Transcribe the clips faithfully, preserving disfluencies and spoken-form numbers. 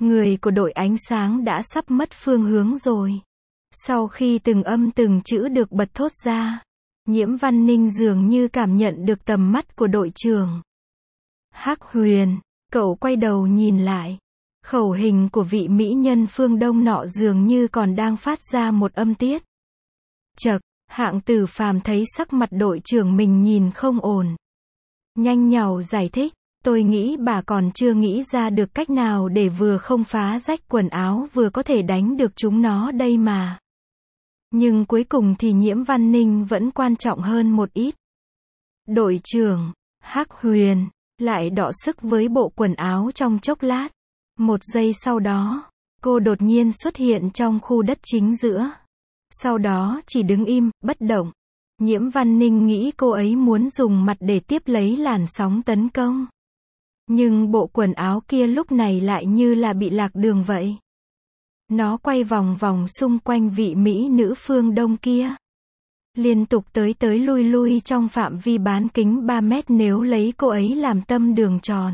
Người của đội ánh sáng đã sắp mất phương hướng rồi. Sau khi từng âm từng chữ được bật thốt ra, Nhiễm Văn Ninh dường như cảm nhận được tầm mắt của đội trưởng. Hắc Huyền, cậu quay đầu nhìn lại. Khẩu hình của vị mỹ nhân phương Đông nọ dường như còn đang phát ra một âm tiết. Chậc, Hạng Tử Phàm thấy sắc mặt đội trưởng mình nhìn không ổn. Nhanh nhảu giải thích, tôi nghĩ bà còn chưa nghĩ ra được cách nào để vừa không phá rách quần áo vừa có thể đánh được chúng nó đây mà. Nhưng cuối cùng thì Nhiễm Văn Ninh vẫn quan trọng hơn một ít. Đội trưởng, Hắc Huyền, lại đọ sức với bộ quần áo trong chốc lát. Một giây sau đó, cô đột nhiên xuất hiện trong khu đất chính giữa. Sau đó chỉ đứng im, bất động. Nhiễm Văn Ninh nghĩ cô ấy muốn dùng mặt để tiếp lấy làn sóng tấn công. Nhưng bộ quần áo kia lúc này lại như là bị lạc đường vậy. Nó quay vòng vòng xung quanh vị mỹ nữ phương Đông kia. Liên tục tới tới lui lui trong phạm vi bán kính ba mét nếu lấy cô ấy làm tâm đường tròn.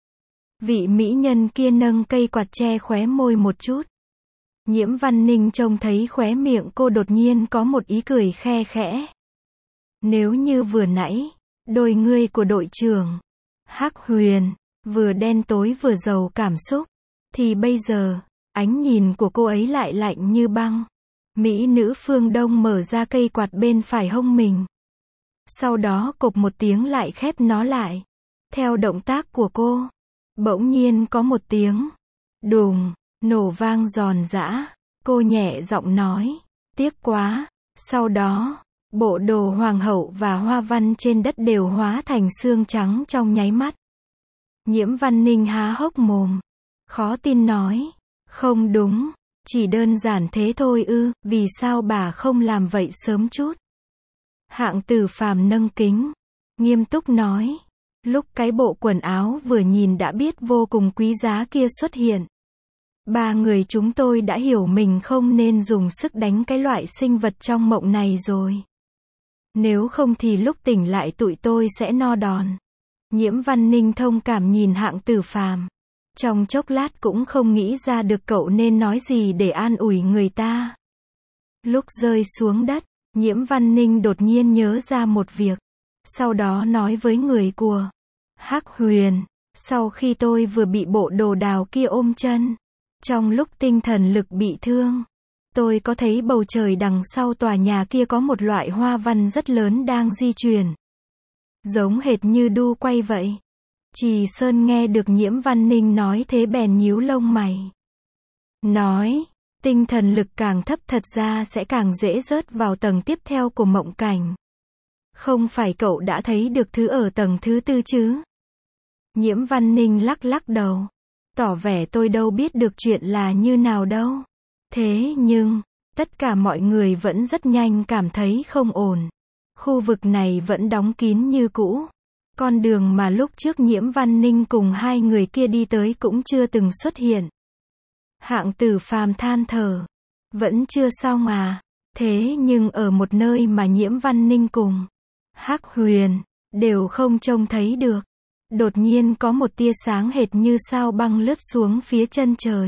Vị mỹ nhân kia nâng cây quạt che khóe môi một chút. Nhiễm Văn Ninh trông thấy khóe miệng cô đột nhiên có một ý cười khe khẽ. Nếu như vừa nãy, đôi ngươi của đội trưởng, Hắc Huyền, vừa đen tối vừa giàu cảm xúc, thì bây giờ, ánh nhìn của cô ấy lại lạnh như băng. Mỹ nữ phương Đông mở ra cây quạt bên phải hông mình. Sau đó cộp một tiếng lại khép nó lại. Theo động tác của cô, bỗng nhiên có một tiếng đùng, nổ vang giòn giã. Cô nhẹ giọng nói, tiếc quá. Sau đó, bộ đồ hoàng hậu và hoa văn trên đất đều hóa thành xương trắng trong nháy mắt. Nhiễm Văn Ninh há hốc mồm, khó tin nói, không đúng, chỉ đơn giản thế thôi ư, vì sao bà không làm vậy sớm chút? Hạng Tử Phàm nâng kính, nghiêm túc nói, lúc cái bộ quần áo vừa nhìn đã biết vô cùng quý giá kia xuất hiện. Ba người chúng tôi đã hiểu mình không nên dùng sức đánh cái loại sinh vật trong mộng này rồi. Nếu không thì lúc tỉnh lại tụi tôi sẽ no đòn. Nhiễm Văn Ninh thông cảm nhìn Hạng Tử Phàm. Trong chốc lát cũng không nghĩ ra được cậu nên nói gì để an ủi người ta. Lúc rơi xuống đất, Nhiễm Văn Ninh đột nhiên nhớ ra một việc. Sau đó nói với người của Hắc Huyền, sau khi tôi vừa bị bộ đồ đào kia ôm chân, trong lúc tinh thần lực bị thương, tôi có thấy bầu trời đằng sau tòa nhà kia có một loại hoa văn rất lớn đang di chuyển. Giống hệt như đu quay vậy. Trì Sơn nghe được Nhiễm Văn Ninh nói thế bèn nhíu lông mày. Nói, tinh thần lực càng thấp thật ra sẽ càng dễ rớt vào tầng tiếp theo của mộng cảnh. Không phải cậu đã thấy được thứ ở tầng thứ tư chứ? Nhiễm Văn Ninh lắc lắc đầu. Tỏ vẻ tôi đâu biết được chuyện là như nào đâu. Thế nhưng, tất cả mọi người vẫn rất nhanh cảm thấy không ổn. Khu vực này vẫn đóng kín như cũ. Con đường mà lúc trước Nhiễm Văn Ninh cùng hai người kia đi tới cũng chưa từng xuất hiện. Hạng Tử Phàm than thở. Vẫn chưa xong à? Thế nhưng ở một nơi mà Nhiễm Văn Ninh cùng Hắc Huyền đều không trông thấy được. Đột nhiên có một tia sáng hệt như sao băng lướt xuống phía chân trời.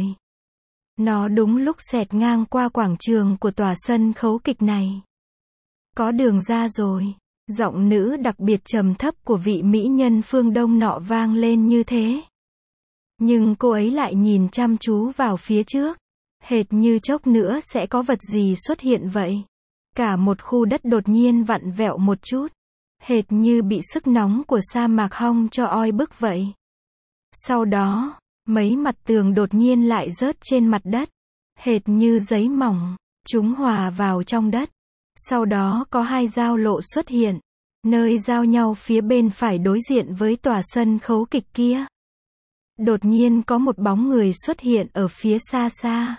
Nó đúng lúc xẹt ngang qua quảng trường của tòa sân khấu kịch này. Có đường ra rồi. Giọng nữ đặc biệt trầm thấp của vị mỹ nhân phương Đông nọ vang lên như thế. Nhưng cô ấy lại nhìn chăm chú vào phía trước. Hệt như chốc nữa sẽ có vật gì xuất hiện vậy. Cả một khu đất đột nhiên vặn vẹo một chút. Hệt như bị sức nóng của sa mạc hong cho oi bức vậy. Sau đó, mấy mặt tường đột nhiên lại rớt trên mặt đất. Hệt như giấy mỏng, chúng hòa vào trong đất. Sau đó có hai giao lộ xuất hiện. Nơi giao nhau phía bên phải đối diện với tòa sân khấu kịch kia. Đột nhiên có một bóng người xuất hiện ở phía xa xa.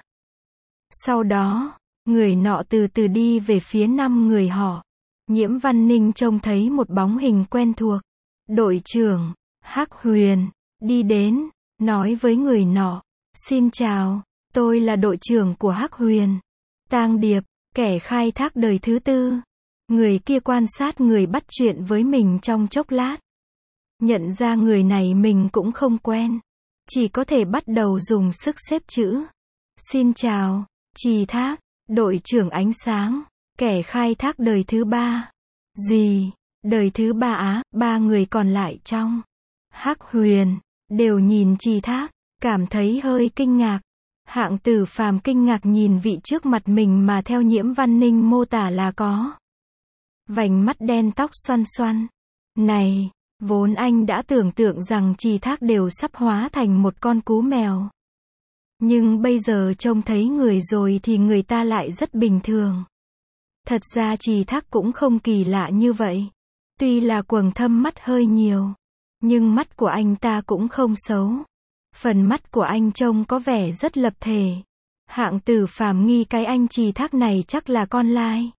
Sau đó, người nọ từ từ đi về phía năm người họ. Nhiễm Văn Ninh trông thấy một bóng hình quen thuộc. Đội trưởng, Hắc Huyền, đi đến, nói với người nọ. Xin chào, tôi là đội trưởng của Hắc Huyền. Tang Điệp, kẻ khai thác đời thứ tư. Người kia quan sát người bắt chuyện với mình trong chốc lát. Nhận ra người này mình cũng không quen. chỉ có thể bắt đầu dùng sức xếp chữ. Xin chào, Trì Thác, đội trưởng ánh sáng, kẻ khai thác đời thứ ba. Gì? Đời thứ ba á? Ba người còn lại trong Hắc Huyền đều nhìn Trì Thác, cảm thấy hơi kinh ngạc. Hạng Tử Phàm kinh ngạc nhìn vị trước mặt mình mà theo Nhiễm Văn Ninh mô tả là có vành mắt đen, tóc xoăn xoăn. Này, vốn anh đã tưởng tượng rằng Trì Thác đều sắp hóa thành một con cú mèo. Nhưng bây giờ trông thấy người rồi thì người ta lại rất bình thường. Thật ra Trì Thác cũng không kỳ lạ như vậy. Tuy là quầng thâm mắt hơi nhiều, nhưng mắt của anh ta cũng không xấu. Phần mắt của anh trông có vẻ rất lập thể. Hạng Tử Phàm nghi cái anh Trì Thác này chắc là con lai.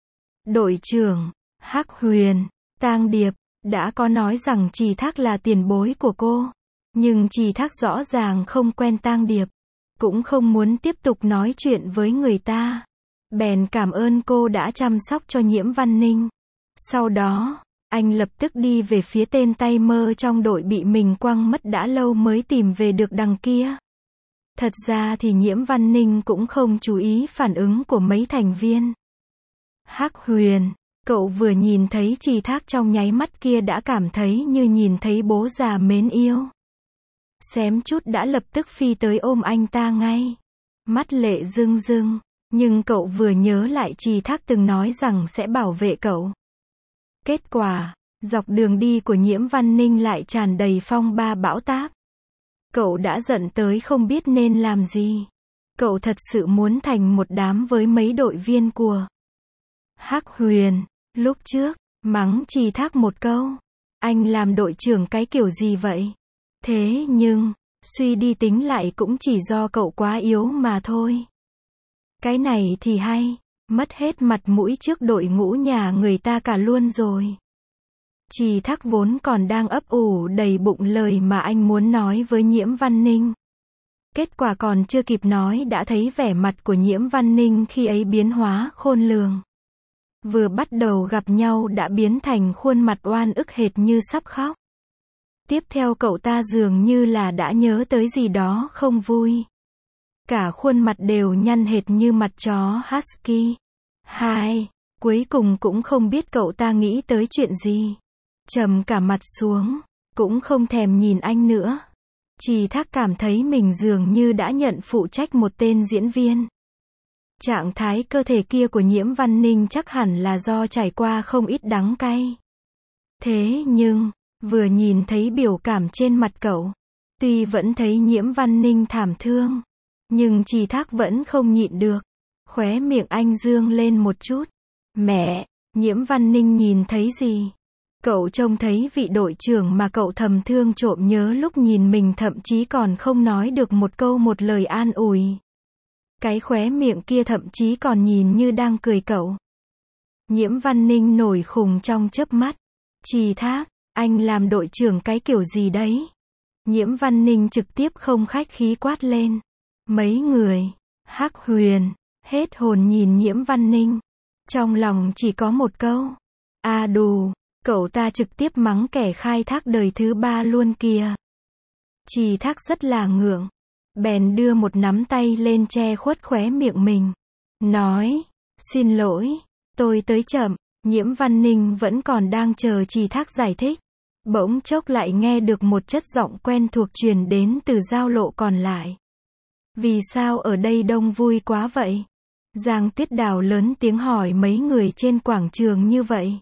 Đội trưởng, Hắc Huyền, Tang Điệp, đã có nói rằng Trì Thác là tiền bối của cô. Nhưng Trì Thác rõ ràng không quen Tang Điệp, cũng không muốn tiếp tục nói chuyện với người ta. Bèn cảm ơn cô đã chăm sóc cho Nhiễm Văn Ninh. Sau đó, anh lập tức đi về phía tên tay mơ trong đội bị mình quăng mất đã lâu mới tìm về được đằng kia. Thật ra thì Nhiễm Văn Ninh cũng không chú ý phản ứng của mấy thành viên. Hắc Huyền, cậu vừa nhìn thấy Trì Thác trong nháy mắt kia đã cảm thấy như nhìn thấy bố già mến yêu. Xém chút đã lập tức phi tới ôm anh ta ngay. Mắt lệ rưng rưng, nhưng cậu vừa nhớ lại Trì Thác từng nói rằng sẽ bảo vệ cậu. Kết quả, dọc đường đi của Nhiễm Văn Ninh lại tràn đầy phong ba bão táp. Cậu đã giận tới không biết nên làm gì. Cậu thật sự muốn thành một đám với mấy đội viên của Hắc Huyền. Lúc trước, mắng Trì Thác một câu. Anh làm đội trưởng cái kiểu gì vậy? Thế nhưng, suy đi tính lại cũng chỉ do cậu quá yếu mà thôi. Cái này thì hay, mất hết mặt mũi trước đội ngũ nhà người ta cả luôn rồi. Trì Thác vốn còn đang ấp ủ đầy bụng lời mà anh muốn nói với Nhiễm Văn Ninh. Kết quả còn chưa kịp nói đã thấy vẻ mặt của Nhiễm Văn Ninh khi ấy biến hóa khôn lường. Vừa bắt đầu gặp nhau đã biến thành khuôn mặt oan ức hệt như sắp khóc. Tiếp theo cậu ta dường như là đã nhớ tới gì đó không vui. Cả khuôn mặt đều nhăn hệt như mặt chó Husky. Hai, cuối cùng cũng không biết cậu ta nghĩ tới chuyện gì. Trầm cả mặt xuống, cũng không thèm nhìn anh nữa. Trì Thác cảm thấy mình dường như đã nhận phụ trách một tên diễn viên. Trạng thái cơ thể kia của Nhiễm Văn Ninh chắc hẳn là do trải qua không ít đắng cay. Thế nhưng, vừa nhìn thấy biểu cảm trên mặt cậu, tuy vẫn thấy Nhiễm Văn Ninh thảm thương, nhưng Trì Thác vẫn không nhịn được. Khóe miệng anh dương lên một chút. Mẹ, Nhiễm Văn Ninh nhìn thấy gì? Cậu trông thấy vị đội trưởng mà cậu thầm thương trộm nhớ lúc nhìn mình thậm chí còn không nói được một câu một lời an ủi. Cái khóe miệng kia thậm chí còn nhìn như đang cười cậu. Nhiễm Văn Ninh nổi khùng trong chớp mắt. Trì Thác, anh làm đội trưởng cái kiểu gì đấy? Nhiễm Văn Ninh trực tiếp không khách khí quát lên. Mấy người, Hắc Huyền, hết hồn nhìn Nhiễm Văn Ninh. Trong lòng chỉ có một câu. À đù, cậu ta trực tiếp mắng kẻ khai thác đời thứ ba luôn kìa. Trì Thác rất là ngượng. Bèn đưa một nắm tay lên che khuất khóe miệng mình. Nói, xin lỗi, tôi tới chậm. Nhiễm Văn Ninh vẫn còn đang chờ Trì Thác giải thích. Bỗng chốc lại nghe được một chất giọng quen thuộc truyền đến từ giao lộ còn lại. Vì sao ở đây đông vui quá vậy? Giang Tuyết Đào lớn tiếng hỏi mấy người trên quảng trường như vậy.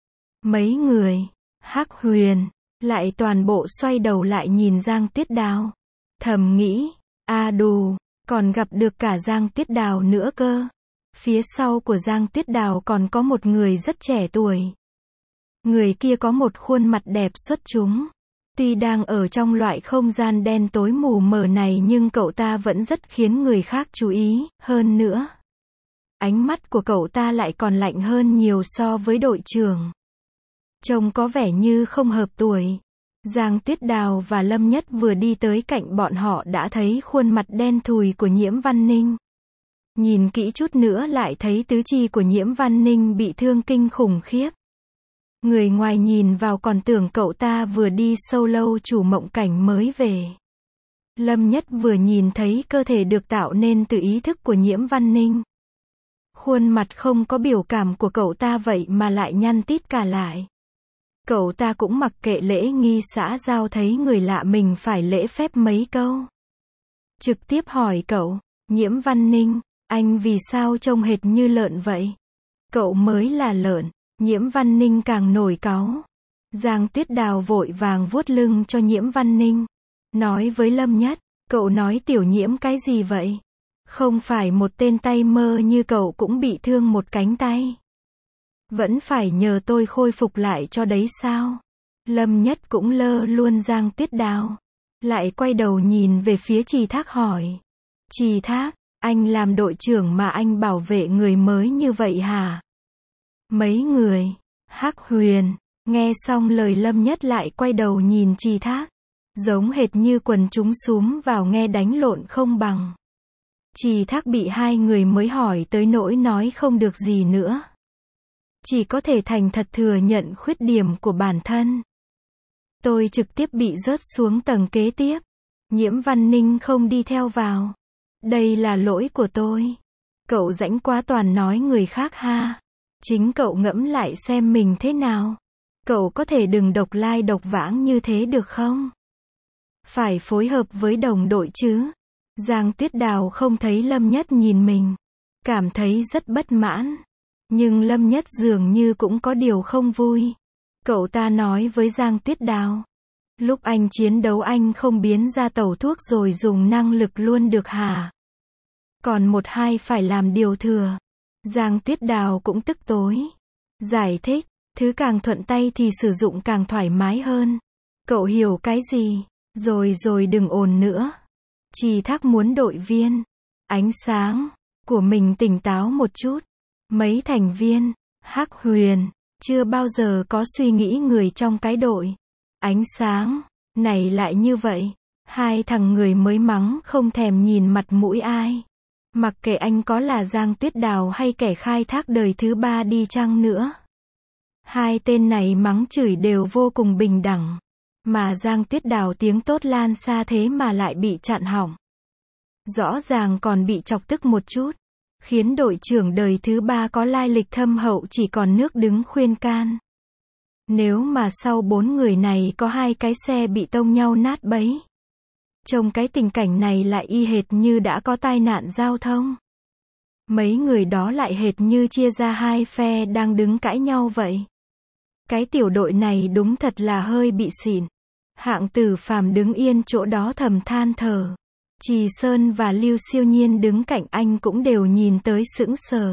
Mấy người, Hắc Huyền, lại toàn bộ xoay đầu lại nhìn Giang Tuyết Đào. Thầm nghĩ, à đù, còn gặp được cả Giang Tuyết Đào nữa cơ. Phía sau của Giang Tuyết Đào còn có một người rất trẻ tuổi. Người kia có một khuôn mặt đẹp xuất chúng. Tuy đang ở trong loại không gian đen tối mù mờ này nhưng cậu ta vẫn rất khiến người khác chú ý, hơn nữa. Ánh mắt của cậu ta lại còn lạnh hơn nhiều so với đội trưởng. Trông có vẻ như không hợp tuổi. Giang Tuyết Đào và Lâm Nhất vừa đi tới cạnh bọn họ đã thấy khuôn mặt đen thùi của Nhiễm Văn Ninh. Nhìn kỹ chút nữa lại thấy tứ chi của Nhiễm Văn Ninh bị thương kinh khủng khiếp. Người ngoài nhìn vào còn tưởng cậu ta vừa đi solo chủ mộng cảnh mới về. Lâm Nhất vừa nhìn thấy cơ thể được tạo nên từ ý thức của Nhiễm Văn Ninh. Khuôn mặt không có biểu cảm của cậu ta vậy mà lại nhăn tít cả lại. Cậu ta cũng mặc kệ lễ nghi xã giao, thấy người lạ mình phải lễ phép mấy câu. Trực tiếp hỏi cậu, Nhiễm Văn Ninh, anh vì sao trông hệt như lợn vậy? Cậu mới là lợn. Nhiễm Văn Ninh càng nổi cáu. Giang Tuyết Đào vội vàng vuốt lưng cho Nhiễm Văn Ninh. Nói với Lâm Nhất, cậu nói tiểu Nhiễm cái gì vậy? Không phải một tên tay mơ như cậu cũng bị thương một cánh tay. Vẫn phải nhờ tôi khôi phục lại cho đấy sao? Lâm Nhất cũng lơ luôn Giang Tuyết Đào. Lại quay đầu nhìn về phía Trì Thác hỏi. Trì Thác, anh làm đội trưởng mà anh bảo vệ người mới như vậy hả? Mấy người? Hắc Huyền. Nghe xong lời Lâm Nhất lại quay đầu nhìn Trì Thác. Giống hệt như quần chúng xúm vào nghe đánh lộn không bằng. Trì Thác bị hai người mới hỏi tới nỗi nói không được gì nữa. Chỉ có thể thành thật thừa nhận khuyết điểm của bản thân. Tôi trực tiếp bị rớt xuống tầng kế tiếp. Nhiễm Văn Ninh không đi theo vào. Đây là lỗi của tôi. Cậu rãnh quá toàn nói người khác ha. Chính cậu ngẫm lại xem mình thế nào. Cậu có thể đừng độc lai độc vãng như thế được không? Phải phối hợp với đồng đội chứ. Giang Tuyết Đào không thấy Lâm Nhất nhìn mình. Cảm thấy rất bất mãn. Nhưng Lâm Nhất dường như cũng có điều không vui. Cậu ta nói với Giang Tuyết Đào. Lúc anh chiến đấu anh không biến ra tẩu thuốc rồi dùng năng lực luôn được hả? Còn một hai phải làm điều thừa. Giang Tuyết Đào cũng tức tối. Giải thích, thứ càng thuận tay thì sử dụng càng thoải mái hơn. Cậu hiểu cái gì? Rồi rồi đừng ồn nữa. Trì Thác muốn đội viên. Ánh sáng của mình tỉnh táo một chút. Mấy thành viên, Hắc Huyền, chưa bao giờ có suy nghĩ người trong cái đội. Ánh sáng, này lại như vậy. Hai thằng người mới mắng không thèm nhìn mặt mũi ai. Mặc kệ anh có là Giang Tuyết Đào hay kẻ khai thác đời thứ ba đi chăng nữa. Hai tên này mắng chửi đều vô cùng bình đẳng. Mà Giang Tuyết Đào tiếng tốt lan xa thế mà lại bị chặn hỏng. Rõ ràng còn bị chọc tức một chút. Khiến đội trưởng đời thứ ba có lai lịch thâm hậu chỉ còn nước đứng khuyên can. Nếu mà sau bốn người này có hai cái xe bị tông nhau nát bấy. Trông cái tình cảnh này lại y hệt như đã có tai nạn giao thông. Mấy người đó lại hệt như chia ra hai phe đang đứng cãi nhau vậy. Cái tiểu đội này đúng thật là hơi bị xỉn. Hạng Tử Phàm đứng yên chỗ đó thầm than thở. Trì Sơn và Lưu Siêu Nhiên đứng cạnh anh cũng đều nhìn tới sững sờ.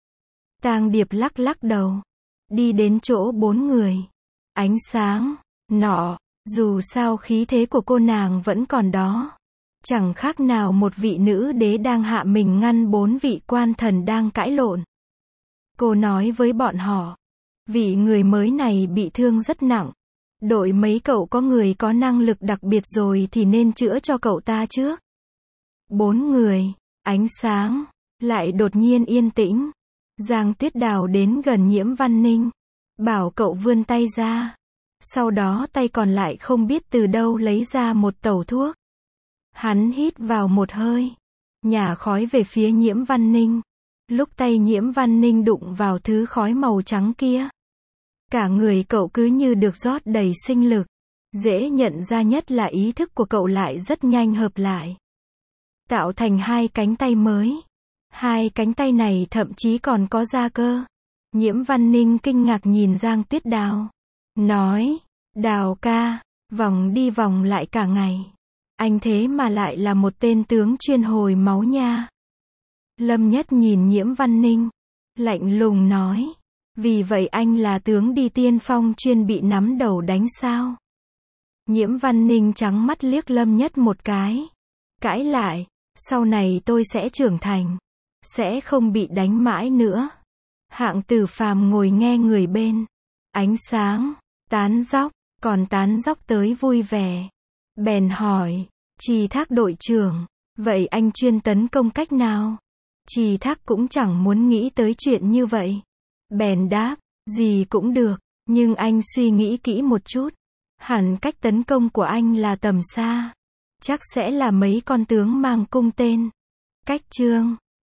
Tang Điệp lắc lắc đầu. Đi đến chỗ bốn người. Ánh sáng, nọ, dù sao khí thế của cô nàng vẫn còn đó. Chẳng khác nào một vị nữ đế đang hạ mình ngăn bốn vị quan thần đang cãi lộn. Cô nói với bọn họ. Vị người mới này bị thương rất nặng. Đội mấy cậu có người có năng lực đặc biệt rồi thì nên chữa cho cậu ta trước. Bốn người, ánh sáng, lại đột nhiên yên tĩnh. Giang Tuyết Đào đến gần Nhiễm Văn Ninh. Bảo cậu vươn tay ra. Sau đó tay còn lại không biết từ đâu lấy ra một tẩu thuốc. Hắn hít vào một hơi. Nhả khói về phía Nhiễm Văn Ninh. Lúc tay Nhiễm Văn Ninh đụng vào thứ khói màu trắng kia. Cả người cậu cứ như được rót đầy sinh lực. Dễ nhận ra nhất là ý thức của cậu lại rất nhanh hợp lại. Tạo thành hai cánh tay mới. Hai cánh tay này thậm chí còn có da cơ. Nhiễm Văn Ninh kinh ngạc nhìn Giang Tuyết Đào. Nói, Đào ca, vòng đi vòng lại cả ngày. Anh thế mà lại là một tên tướng chuyên hồi máu nha. Lâm Nhất nhìn Nhiễm Văn Ninh. Lạnh lùng nói. Vì vậy anh là tướng đi tiên phong chuyên bị nắm đầu đánh sao? Nhiễm Văn Ninh trắng mắt liếc Lâm Nhất một cái. Cãi lại. Sau này tôi sẽ trưởng thành. Sẽ không bị đánh mãi nữa. Hạng Tử Phàm ngồi nghe người bên. Ánh sáng, tán dóc, còn tán dóc tới vui vẻ. Bèn hỏi, Trì Thác đội trưởng, vậy anh chuyên tấn công cách nào? Trì Thác cũng chẳng muốn nghĩ tới chuyện như vậy. Bèn đáp, gì cũng được, nhưng anh suy nghĩ kỹ một chút. Hẳn cách tấn công của anh là tầm xa. Chắc sẽ là mấy con tướng mang cung tên. Cách chương